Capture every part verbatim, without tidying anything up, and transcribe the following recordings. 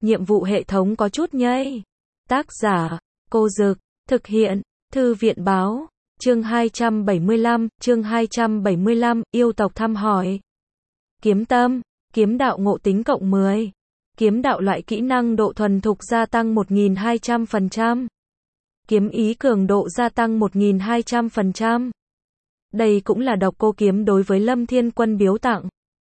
nhiệm vụ hệ thống có chút nhây. Tác giả, Cô Dực, thực hiện, Thư viện Báo, chương hai trăm bảy mươi lăm, chương hai trăm bảy mươi lăm, yêu tộc thăm hỏi. Kiếm tâm, kiếm đạo ngộ tính cộng mười. Kiếm đạo loại kỹ năng độ thuần thục gia tăng một nghìn hai trăm phần trăm. Kiếm ý cường độ gia tăng một nghìn hai trăm phần trăm. Đây cũng là độc cô kiếm đối với Lâm Thiên Quân biếu tặng.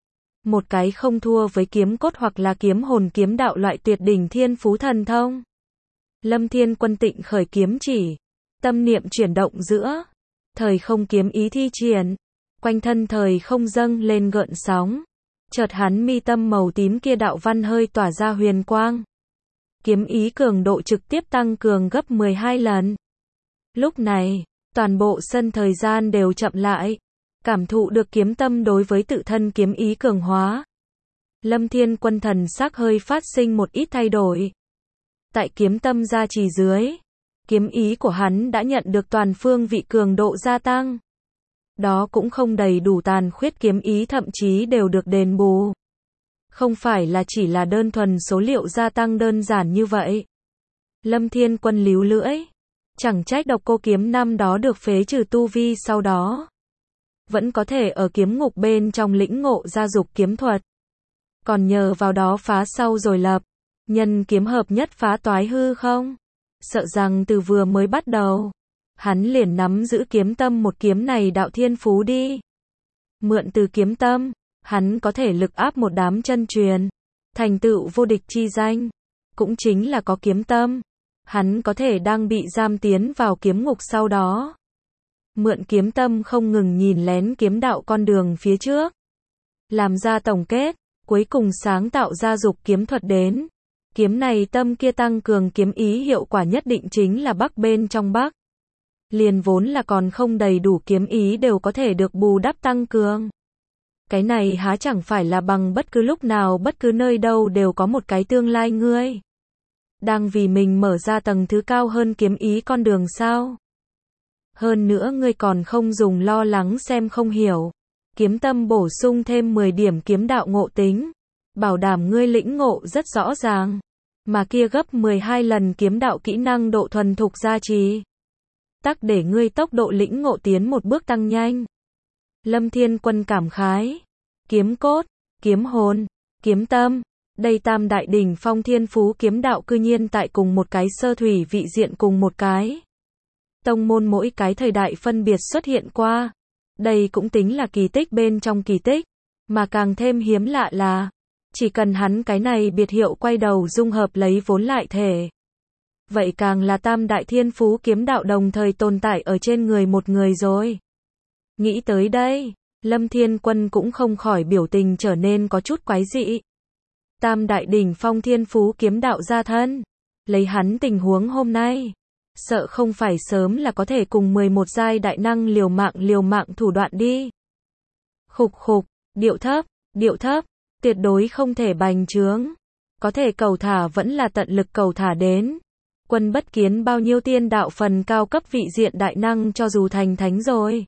Một cái không thua với kiếm cốt hoặc là kiếm hồn kiếm đạo loại tuyệt đỉnh thiên phú thần thông. Lâm Thiên Quân tịnh khởi kiếm chỉ, tâm niệm chuyển động giữa thời không kiếm ý thi triển, quanh thân thời không dâng lên gợn sóng. Chợt hắn mi tâm màu tím kia đạo văn hơi tỏa ra huyền quang. Kiếm ý cường độ trực tiếp tăng cường gấp mười hai lần. Lúc này, toàn bộ sân thời gian đều chậm lại, cảm thụ được kiếm tâm đối với tự thân kiếm ý cường hóa. Lâm Thiên Quân thần sắc hơi phát sinh một ít thay đổi. Tại kiếm tâm gia trì dưới, kiếm ý của hắn đã nhận được toàn phương vị cường độ gia tăng. Đó cũng không đầy đủ, tàn khuyết kiếm ý thậm chí đều được đền bù. Không phải là chỉ là đơn thuần số liệu gia tăng đơn giản như vậy. Lâm Thiên Quân líu lưỡi. Chẳng trách độc cô kiếm năm đó được phế trừ tu vi sau đó. Vẫn có thể ở kiếm ngục bên trong lĩnh ngộ ra dục kiếm thuật. Còn nhờ vào đó phá sau rồi lập. Nhân kiếm hợp nhất phá toái hư không? Sợ rằng từ vừa mới bắt đầu, hắn liền nắm giữ kiếm tâm một kiếm này đạo thiên phú đi. Mượn từ kiếm tâm, hắn có thể lực áp một đám chân truyền, thành tựu vô địch chi danh. Cũng chính là có kiếm tâm, hắn có thể đang bị giam tiến vào kiếm ngục sau đó. Mượn kiếm tâm không ngừng nhìn lén kiếm đạo con đường phía trước. Làm ra tổng kết, cuối cùng sáng tạo ra dục kiếm thuật đến. Kiếm này tâm kia tăng cường kiếm ý hiệu quả nhất định chính là bắc bên trong bắc. Liền vốn là còn không đầy đủ kiếm ý đều có thể được bù đắp tăng cường. Cái này há chẳng phải là bằng bất cứ lúc nào bất cứ nơi đâu đều có một cái tương lai ngươi. Đang vì mình mở ra tầng thứ cao hơn kiếm ý con đường sao? Hơn nữa ngươi còn không dùng lo lắng xem không hiểu. Kiếm tâm bổ sung thêm mười điểm kiếm đạo ngộ tính. Bảo đảm ngươi lĩnh ngộ rất rõ ràng. Mà kia gấp mười hai lần kiếm đạo kỹ năng độ thuần thục gia trì. Tắc để ngươi tốc độ lĩnh ngộ tiến một bước tăng nhanh. Lâm Thiên Quân cảm khái. Kiếm cốt, kiếm hồn, kiếm tâm. Đây tam đại đỉnh phong thiên phú kiếm đạo cư nhiên tại cùng một cái sơ thủy vị diện cùng một cái. Tông môn mỗi cái thời đại phân biệt xuất hiện qua. Đây cũng tính là kỳ tích bên trong kỳ tích. Mà càng thêm hiếm lạ là, chỉ cần hắn cái này biệt hiệu quay đầu dung hợp lấy vốn lại thể. Vậy càng là tam đại thiên phú kiếm đạo đồng thời tồn tại ở trên người một người rồi. Nghĩ tới đây, Lâm Thiên Quân cũng không khỏi biểu tình trở nên có chút quái dị. Tam đại đỉnh phong thiên phú kiếm đạo gia thân. Lấy hắn tình huống hôm nay, sợ không phải sớm là có thể cùng mười một giai đại năng liều mạng liều mạng thủ đoạn đi. Khục khục, điệu thấp, điệu thấp, tuyệt đối không thể bành trướng. Có thể cầu thả vẫn là tận lực cầu thả đến. Quân bất kiến bao nhiêu tiên đạo phần cao cấp vị diện đại năng cho dù thành thánh rồi.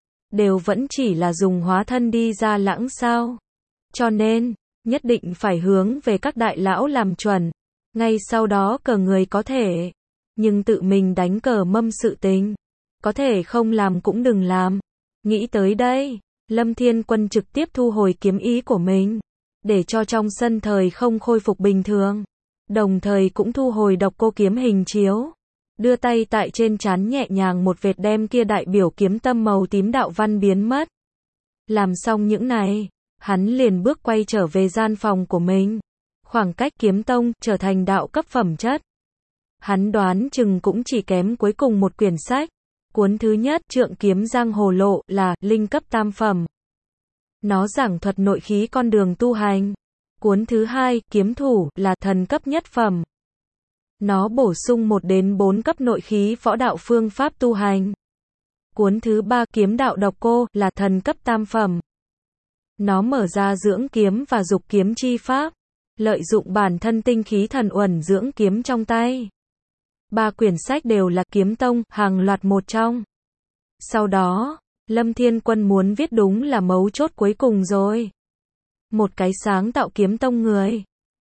Đều vẫn chỉ là dùng hóa thân đi ra lãng sao. Cho nên, nhất định phải hướng về các đại lão làm chuẩn. Ngay sau đó cờ người có thể. Nhưng tự mình đánh cờ mâm sự tình. Có thể không làm cũng đừng làm. Nghĩ tới đây, Lâm Thiên Quân trực tiếp thu hồi kiếm ý của mình. Để cho trong sân thời không khôi phục bình thường. Đồng thời cũng thu hồi độc cô kiếm hình chiếu. Đưa tay tại trên trán nhẹ nhàng một vệt đem kia đại biểu kiếm tâm màu tím đạo văn biến mất. Làm xong những này, hắn liền bước quay trở về gian phòng của mình. Khoảng cách kiếm tông trở thành đạo cấp phẩm chất. Hắn đoán chừng cũng chỉ kém cuối cùng một quyển sách. Cuốn thứ nhất Trượng kiếm giang hồ lộ là linh cấp tam phẩm. Nó giảng thuật nội khí con đường tu hành. Cuốn thứ hai kiếm thủ là thần cấp nhất phẩm. Nó bổ sung một đến bốn cấp nội khí võ đạo phương pháp tu hành. Cuốn thứ ba kiếm đạo độc cô là thần cấp tam phẩm. Nó mở ra dưỡng kiếm và dục kiếm chi pháp. Lợi dụng bản thân tinh khí thần uẩn dưỡng kiếm trong tay. Ba quyển sách đều là kiếm tông, hàng loạt một trong. Sau đó, Lâm Thiên Quân muốn viết đúng là mấu chốt cuối cùng rồi. Một cái sáng tạo kiếm tông người.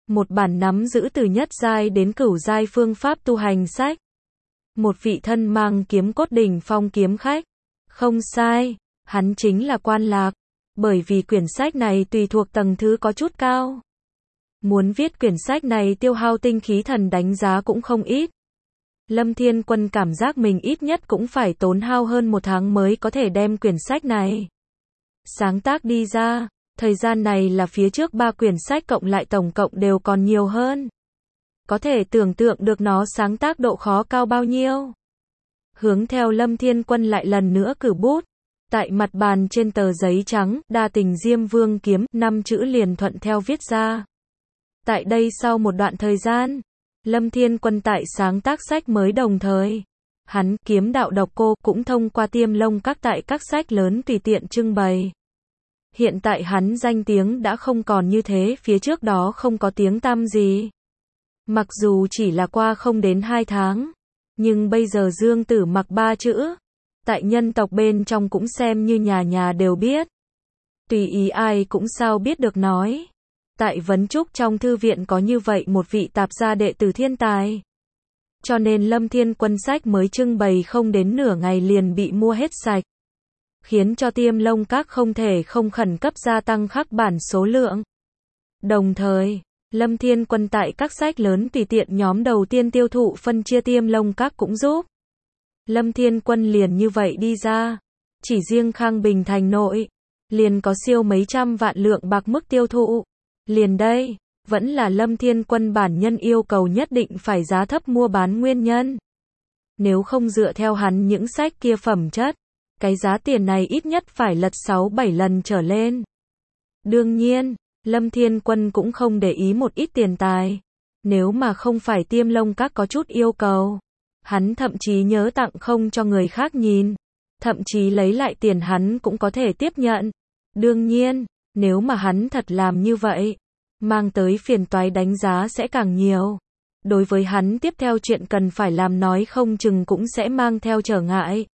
Một bản nắm giữ từ nhất giai đến cửu giai phương pháp tu hành sách. Một vị thân mang kiếm cốt đỉnh phong kiếm khách. Không sai, hắn chính là Quan Lạc. Bởi vì quyển sách này tùy thuộc tầng thứ có chút cao. Muốn viết quyển sách này tiêu hao tinh khí thần đánh giá cũng không ít. Lâm Thiên Quân cảm giác mình ít nhất cũng phải tốn hao hơn một tháng mới có thể đem quyển sách này sáng tác đi ra. Thời gian này là phía trước ba quyển sách cộng lại tổng cộng đều còn nhiều hơn. Có thể tưởng tượng được nó sáng tác độ khó cao bao nhiêu. Hướng theo Lâm Thiên Quân lại lần nữa cử bút. Tại mặt bàn trên tờ giấy trắng, Đa Tình Diêm Vương kiếm, năm chữ liền thuận theo viết ra. Tại đây sau một đoạn thời gian, Lâm Thiên Quân tại sáng tác sách mới đồng thời. Hắn, Kiếm Đạo Độc Cô, cũng thông qua Tiêm Lông Các tại các sách lớn tùy tiện trưng bày. Hiện tại hắn danh tiếng đã không còn như thế, phía trước đó không có tiếng tăm gì. Mặc dù chỉ là qua không đến hai tháng, nhưng bây giờ Dương Tử Mặc ba chữ, tại nhân tộc bên trong cũng xem như nhà nhà đều biết. Tùy ý ai cũng sao biết được nói. Tại Vấn Trúc trong thư viện có như vậy một vị tạp gia đệ tử thiên tài. Cho nên Lâm Thiên Quân sách mới trưng bày không đến nửa ngày liền bị mua hết sạch. Khiến cho Tiêm Lông Các không thể không khẩn cấp gia tăng khắc bản số lượng. Đồng thời, Lâm Thiên Quân tại các sách lớn tùy tiện nhóm đầu tiên tiêu thụ phân chia Tiêm Lông Các cũng giúp. Lâm Thiên Quân liền như vậy đi ra. Chỉ riêng Khang Bình thành nội, liền có siêu mấy trăm vạn lượng bạc mức tiêu thụ. Liền đây, vẫn là Lâm Thiên Quân bản nhân yêu cầu nhất định phải giá thấp mua bán nguyên nhân. Nếu không dựa theo hắn những sách kia phẩm chất, cái giá tiền này ít nhất phải lật sáu bảy lần trở lên. Đương nhiên, Lâm Thiên Quân cũng không để ý một ít tiền tài. Nếu mà không phải Tiêm Lông Các có chút yêu cầu, hắn thậm chí nhớ tặng không cho người khác nhìn. Thậm chí lấy lại tiền hắn cũng có thể tiếp nhận. Đương nhiên, nếu mà hắn thật làm như vậy, mang tới phiền toái đánh giá sẽ càng nhiều. Đối với hắn tiếp theo chuyện cần phải làm nói không chừng cũng sẽ mang theo trở ngại.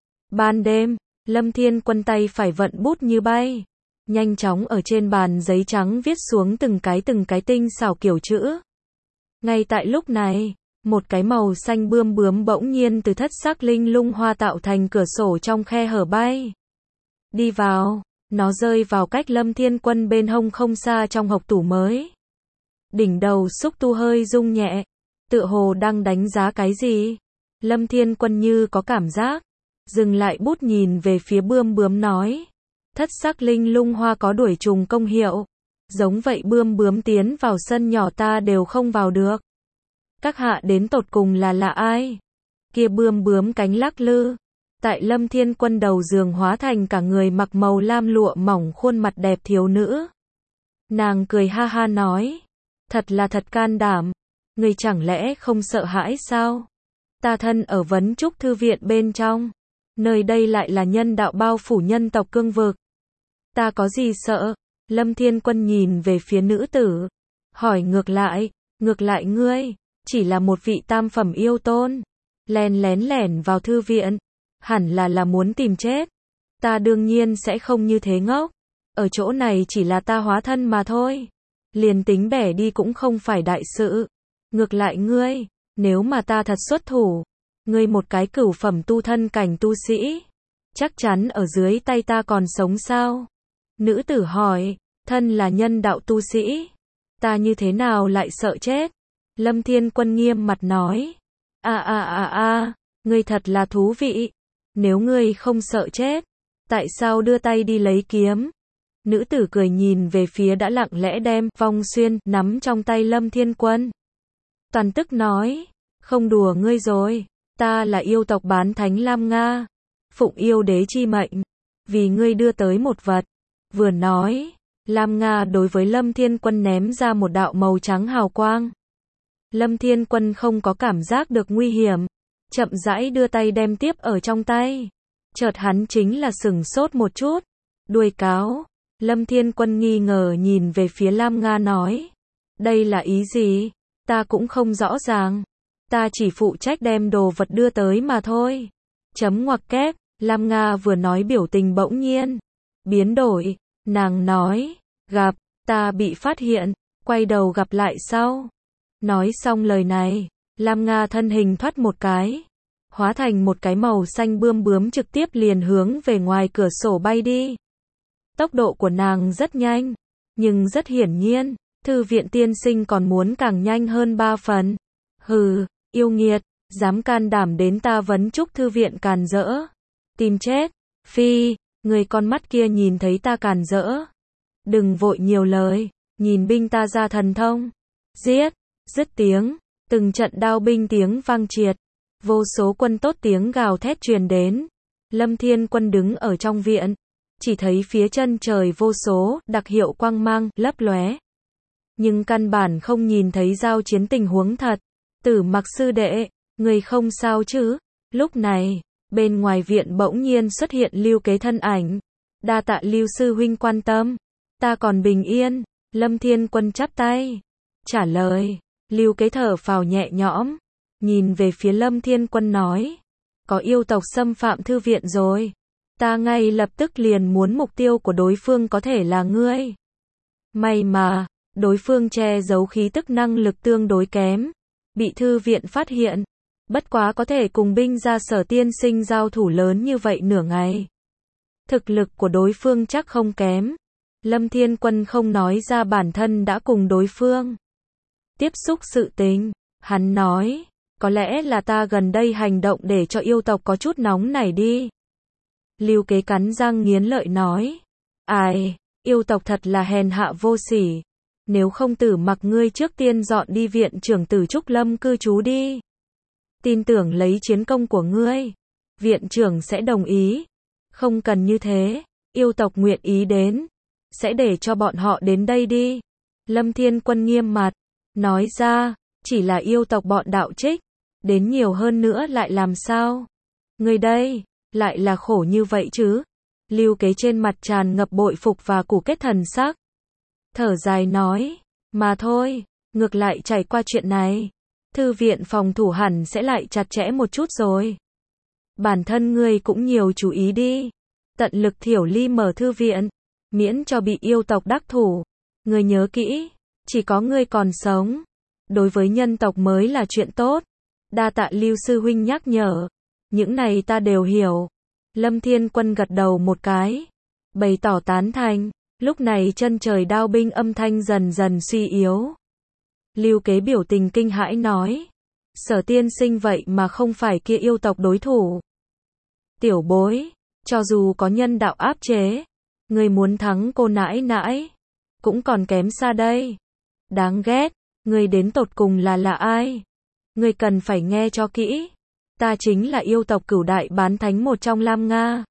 Ban đêm, Lâm Thiên Quân tay phải vận bút như bay. Nhanh chóng ở trên bàn giấy trắng viết xuống từng cái từng cái tinh xảo kiểu chữ. Ngay tại lúc này, một cái màu xanh bươm bướm bỗng nhiên từ thất sắc linh lung hoa tạo thành cửa sổ trong khe hở bay. Đi vào, nó rơi vào cách Lâm Thiên Quân bên hông không xa trong hộc tủ mới. Đỉnh đầu xúc tu hơi rung nhẹ, tựa hồ đang đánh giá cái gì. Lâm Thiên Quân như có cảm giác, dừng lại bút nhìn về phía bươm bướm nói. Thất sắc linh lung hoa có đuổi trùng công hiệu. Giống vậy bươm bướm tiến vào sân nhỏ ta đều không vào được. Các hạ đến tột cùng là là ai? Kia bươm bướm cánh lắc lư. Tại Lâm Thiên Quân đầu giường hóa thành cả người mặc màu lam lụa mỏng khuôn mặt đẹp thiếu nữ. Nàng cười ha ha nói. Thật là thật can đảm. Người chẳng lẽ không sợ hãi sao? Ta thân ở Vấn Trúc thư viện bên trong. Nơi đây lại là nhân đạo bao phủ nhân tộc cương vực. Ta có gì sợ? Lâm Thiên Quân nhìn về phía nữ tử. Hỏi ngược lại, ngược lại ngươi, chỉ là một vị tam phẩm yêu tôn. Lén lén lẻn vào thư viện. Hẳn là là muốn tìm chết. Ta đương nhiên sẽ không như thế ngốc. Ở chỗ này chỉ là ta hóa thân mà thôi. Liền tính bẻ đi cũng không phải đại sự. Ngược lại ngươi, nếu mà ta thật xuất thủ, ngươi một cái cửu phẩm tu thân cảnh tu sĩ, chắc chắn ở dưới tay ta còn sống sao? Nữ tử hỏi, thân là nhân đạo tu sĩ, ta như thế nào lại sợ chết? Lâm Thiên Quân nghiêm mặt nói, a a a a, ngươi thật là thú vị. Nếu ngươi không sợ chết, tại sao đưa tay đi lấy kiếm? Nữ tử cười nhìn về phía đã lặng lẽ đem vong xuyên nắm trong tay Lâm Thiên Quân. Toàn tức nói, không đùa ngươi rồi, ta là yêu tộc bán thánh Lam Nga, phụng yêu đế chi mệnh, vì ngươi đưa tới một vật. Vừa nói, Lam Nga đối với Lâm Thiên Quân ném ra một đạo màu trắng hào quang. Lâm Thiên Quân không có cảm giác được nguy hiểm, chậm rãi đưa tay đem tiếp ở trong tay. Chợt hắn chính là sửng sốt một chút, đuôi cáo. Lâm Thiên Quân nghi ngờ nhìn về phía Lam Nga nói, đây là ý gì? Ta cũng không rõ ràng, ta chỉ phụ trách đem đồ vật đưa tới mà thôi. Chấm ngoặc kép, Lam Nga vừa nói biểu tình bỗng nhiên biến đổi, nàng nói, gặp, ta bị phát hiện, quay đầu gặp lại sau. Nói xong lời này, Lam Nga thân hình thoát một cái, hóa thành một cái màu xanh bươm bướm trực tiếp liền hướng về ngoài cửa sổ bay đi. Tốc độ của nàng rất nhanh, nhưng rất hiển nhiên, thư viện tiên sinh còn muốn càng nhanh hơn ba phần. Hừ, yêu nghiệt, dám can đảm đến ta vấn trúc thư viện càn rỡ. Tìm chết, phi, người con mắt kia nhìn thấy ta càn rỡ. Đừng vội nhiều lời, nhìn binh ta ra thần thông. Giết, dứt tiếng, từng trận đao binh tiếng vang triệt. Vô số quân tốt tiếng gào thét truyền đến. Lâm Thiên Quân đứng ở trong viện, chỉ thấy phía chân trời vô số đặc hiệu quang mang lấp lóe, nhưng căn bản không nhìn thấy giao chiến tình huống thật. Tử Mặc sư đệ, người không sao chứ? Lúc này, bên ngoài viện bỗng nhiên xuất hiện Lưu Kế thân ảnh. Đa tạ Lưu sư huynh quan tâm, ta còn bình yên. Lâm Thiên Quân chắp tay trả lời. Lưu Kế thở phào nhẹ nhõm, nhìn về phía Lâm Thiên Quân nói, có yêu tộc xâm phạm thư viện rồi. Ta ngay lập tức liền muốn mục tiêu của đối phương có thể là ngươi. May mà, đối phương che giấu khí tức năng lực tương đối kém, bị thư viện phát hiện. Bất quá có thể cùng binh gia Sở tiên sinh giao thủ lớn như vậy nửa ngày. Thực lực của đối phương chắc không kém. Lâm Thiên Quân không nói ra bản thân đã cùng đối phương tiếp xúc sự tình. Hắn nói, có lẽ là ta gần đây hành động để cho yêu tộc có chút nóng nảy đi. Lưu Kế cắn răng nghiến lợi nói, ai, yêu tộc thật là hèn hạ vô sỉ. Nếu không Tử Mặc ngươi trước tiên dọn đi viện trưởng Tử Trúc Lâm cư trú đi. Tin tưởng lấy chiến công của ngươi, viện trưởng sẽ đồng ý. Không cần như thế, yêu tộc nguyện ý đến, sẽ để cho bọn họ đến đây đi. Lâm Thiên Quân nghiêm mặt, nói ra, chỉ là yêu tộc bọn đạo trích, đến nhiều hơn nữa lại làm sao? Ngươi đây, lại là khổ như vậy chứ? Lưu Kế trên mặt tràn ngập bội phục và củ kết thần sắc. Thở dài nói, mà thôi, ngược lại trải qua chuyện này, thư viện phòng thủ hẳn sẽ lại chặt chẽ một chút rồi. Bản thân ngươi cũng nhiều chú ý đi, tận lực thiểu ly mở thư viện, miễn cho bị yêu tộc đắc thủ. Ngươi nhớ kỹ, chỉ có ngươi còn sống, đối với nhân tộc mới là chuyện tốt. Đa tạ Lưu sư huynh nhắc nhở, những này ta đều hiểu. Lâm Thiên Quân gật đầu một cái, bày tỏ tán thành. Lúc này chân trời đao binh âm thanh dần dần suy yếu. Lưu Kế biểu tình kinh hãi nói, Sở tiên sinh vậy mà không phải kia yêu tộc đối thủ. Tiểu bối, cho dù có nhân đạo áp chế, người muốn thắng cô nãi nãi, cũng còn kém xa đây. Đáng ghét, người đến tột cùng là là ai? Người cần phải nghe cho kỹ. Ta chính là yêu tộc Cửu Đại Bán Thánh một trong Lam Nga.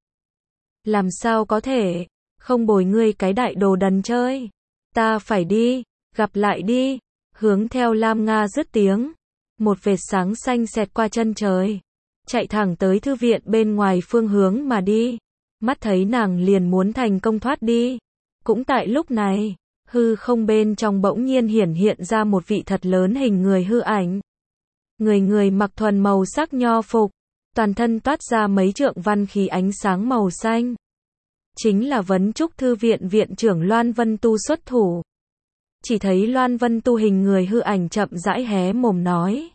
Làm sao có thể, không bồi ngươi cái đại đồ đần chơi. Ta phải đi, gặp lại đi. Hướng theo Lam Nga dứt tiếng, một vệt sáng xanh xẹt qua chân trời, chạy thẳng tới thư viện bên ngoài phương hướng mà đi. Mắt thấy nàng liền muốn thành công thoát đi. Cũng tại lúc này, hư không bên trong bỗng nhiên hiển hiện ra một vị thật lớn hình người hư ảnh. Người người mặc thuần màu sắc nho phục, toàn thân toát ra mấy trượng văn khí ánh sáng màu xanh. Chính là Vấn Trúc Thư viện viện trưởng Loan Vân Tu xuất thủ. Chỉ thấy Loan Vân Tu hình người hư ảnh chậm rãi hé mồm nói,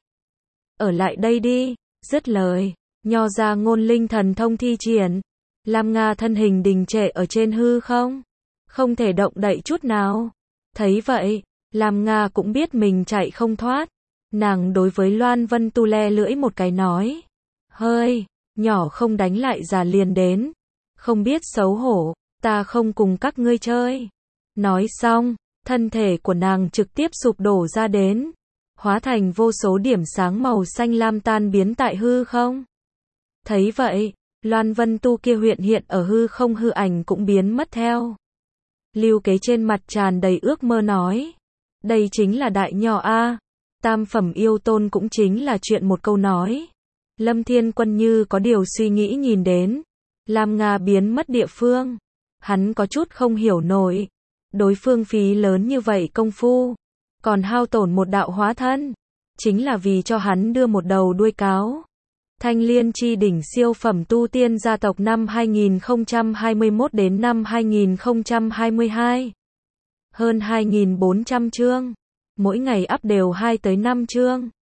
ở lại đây đi. Dứt lời, nho ra ngôn linh thần thông thi triển. Lam Nga thân hình đình trệ ở trên hư không, không thể động đậy chút nào. Thấy vậy, Lam Nga cũng biết mình chạy không thoát. Nàng đối với Loan Vân Tu le lưỡi một cái nói, hơi, nhỏ không đánh lại già liền đến. Không biết xấu hổ, ta không cùng các ngươi chơi. Nói xong, thân thể của nàng trực tiếp sụp đổ ra đến, hóa thành vô số điểm sáng màu xanh lam tan biến tại hư không. Thấy vậy, Loan Vân Tu kia hiện hiện ở hư không hư ảnh cũng biến mất theo. Lưu Kế trên mặt tràn đầy ước mơ nói, đây chính là đại nho a, tam phẩm yêu tôn cũng chính là chuyện một câu nói. Lâm Thiên Quân như có điều suy nghĩ nhìn đến Lam Nga biến mất địa phương, hắn có chút không hiểu nổi. Đối phương phí lớn như vậy công phu, còn hao tổn một đạo hóa thân, chính là vì cho hắn đưa một đầu đuôi cáo. Thanh Liên chi đỉnh siêu phẩm tu tiên gia tộc năm hai nghìn không trăm hai mươi mốt đến năm hai nghìn không trăm hai mươi hai. Hơn hai nghìn bốn trăm chương. Mỗi ngày up đều hai tới năm chương.